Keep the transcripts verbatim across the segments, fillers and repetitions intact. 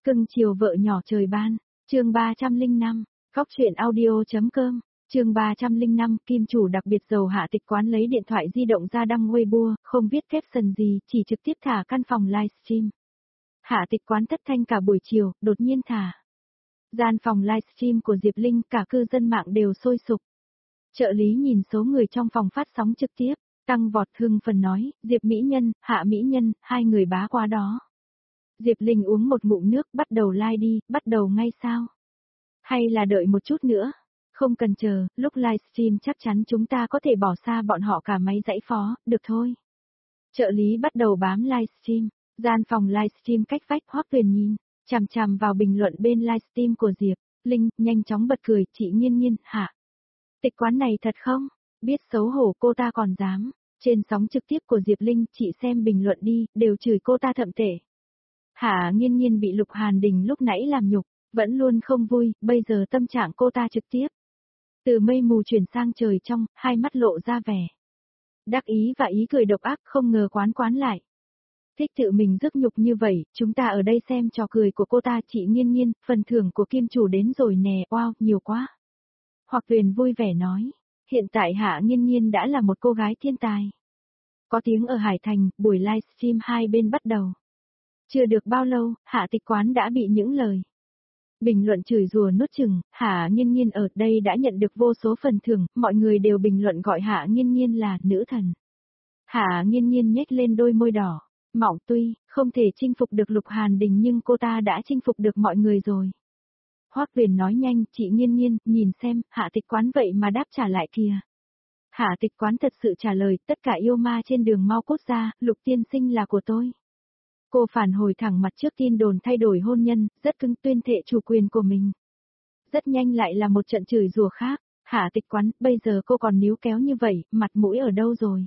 Cưng chiều vợ nhỏ trời ban, chương ba trăm lẻ năm, Cóc truyện audio.com, chương ba trăm lẻ năm, kim chủ đặc biệt giàu Hạ Tịch Quán lấy điện thoại di động ra đăng Weibo, không viết caption gì, chỉ trực tiếp thả căn phòng livestream. Hạ Tịch Quán thất thanh cả buổi chiều, đột nhiên thả. Gian phòng livestream của Diệp Linh, cả cư dân mạng đều sôi sục. Trợ lý nhìn số người trong phòng phát sóng trực tiếp, tăng vọt hưng phần nói, Diệp Mỹ Nhân, Hạ Mỹ Nhân, hai người bá quá đó. Diệp Linh uống một ngụm nước, bắt đầu live đi, bắt đầu ngay sao? Hay là đợi một chút nữa? Không cần chờ, lúc livestream chắc chắn chúng ta có thể bỏ xa bọn họ cả máy dãy phó, được thôi. Trợ lý bắt đầu bám livestream, gian phòng livestream cách vách Hoắc Tuyền nhìn, chằm chằm vào bình luận bên livestream của Diệp Linh, nhanh chóng bật cười, chị Nghiên Nghiên, Hạ Tịch Quán này thật không? Biết xấu hổ cô ta còn dám. Trên sóng trực tiếp của Diệp Linh, chị xem bình luận đi, đều chửi cô ta thậm tệ. Hạ Nghiên Nghiên bị Lục Hàn Đình lúc nãy làm nhục, vẫn luôn không vui, bây giờ tâm trạng cô ta trực tiếp. Từ mây mù chuyển sang trời trong, hai mắt lộ ra vẻ đắc ý và ý cười độc ác, không ngờ Quán Quán lại thích tự mình rước nhục như vậy, chúng ta ở đây xem trò cười của cô ta. Chị Nghiên Nghiên, phần thưởng của kim chủ đến rồi nè, wow, nhiều quá. Hoặc Tuyền vui vẻ nói, hiện tại Hạ Nghiên Nghiên đã là một cô gái thiên tài. Có tiếng ở Hải Thành, buổi livestream hai bên bắt đầu. Chưa được bao lâu, Hạ Tịch Quán đã bị những lời bình luận chửi rủa nuốt chửng. Hạ Nghiên Nghiên ở đây đã nhận được vô số phần thưởng, mọi người đều bình luận gọi Hạ Nghiên Nghiên là nữ thần. Hạ Nghiên Nghiên nhếch lên đôi môi đỏ, mỏng, tuy không thể chinh phục được Lục Hàn Đình nhưng cô ta đã chinh phục được mọi người rồi. Hoắc Tuyền nói nhanh, chị Nghiên Nghiên, nhìn xem, Hạ Tịch Quán vậy mà đáp trả lại kìa. Hạ Tịch Quán thật sự trả lời, tất cả yêu ma trên đường mau cút ra, Lục tiên sinh là của tôi. Cô phản hồi thẳng mặt trước tin đồn thay đổi hôn nhân, rất cứng tuyên thệ chủ quyền của mình. Rất nhanh lại là một trận chửi rủa khác, Hạ Tịch Quán, bây giờ cô còn níu kéo như vậy, mặt mũi ở đâu rồi?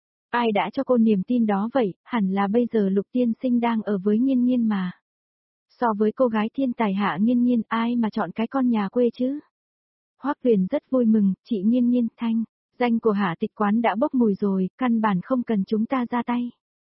Ai đã cho cô niềm tin đó vậy, hẳn là bây giờ Lục tiên sinh đang ở với Nghiên Nghiên mà. So với cô gái thiên tài Hạ Nghiên Nghiên, ai mà chọn cái con nhà quê chứ? Hoắc Tuyền rất vui mừng, chị Nghiên Nghiên, thanh danh của Hạ Tịch Quán đã bốc mùi rồi, căn bản không cần chúng ta ra tay.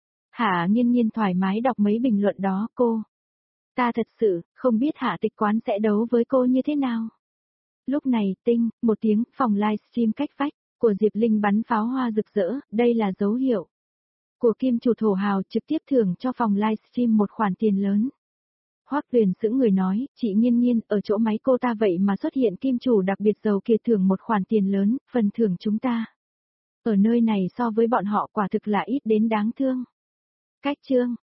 Hạ Nghiên Nghiên thoải mái đọc mấy bình luận đó, cô. Ta thật sự, không biết Hạ Tịch Quán sẽ đấu với cô như thế nào. Lúc này, tinh, một tiếng, phòng livestream cách vách, của Diệp Linh bắn pháo hoa rực rỡ, đây là dấu hiệu của kim chủ thổ hào trực tiếp thưởng cho phòng livestream một khoản tiền lớn. Hoắc Tuyền sững người nói, chị Nghiên Nghiên, ở chỗ máy cô ta vậy mà xuất hiện kim chủ đặc biệt giàu kia thưởng một khoản tiền lớn, phần thưởng chúng ta ở nơi này so với bọn họ quả thực là ít đến đáng thương. Cách chương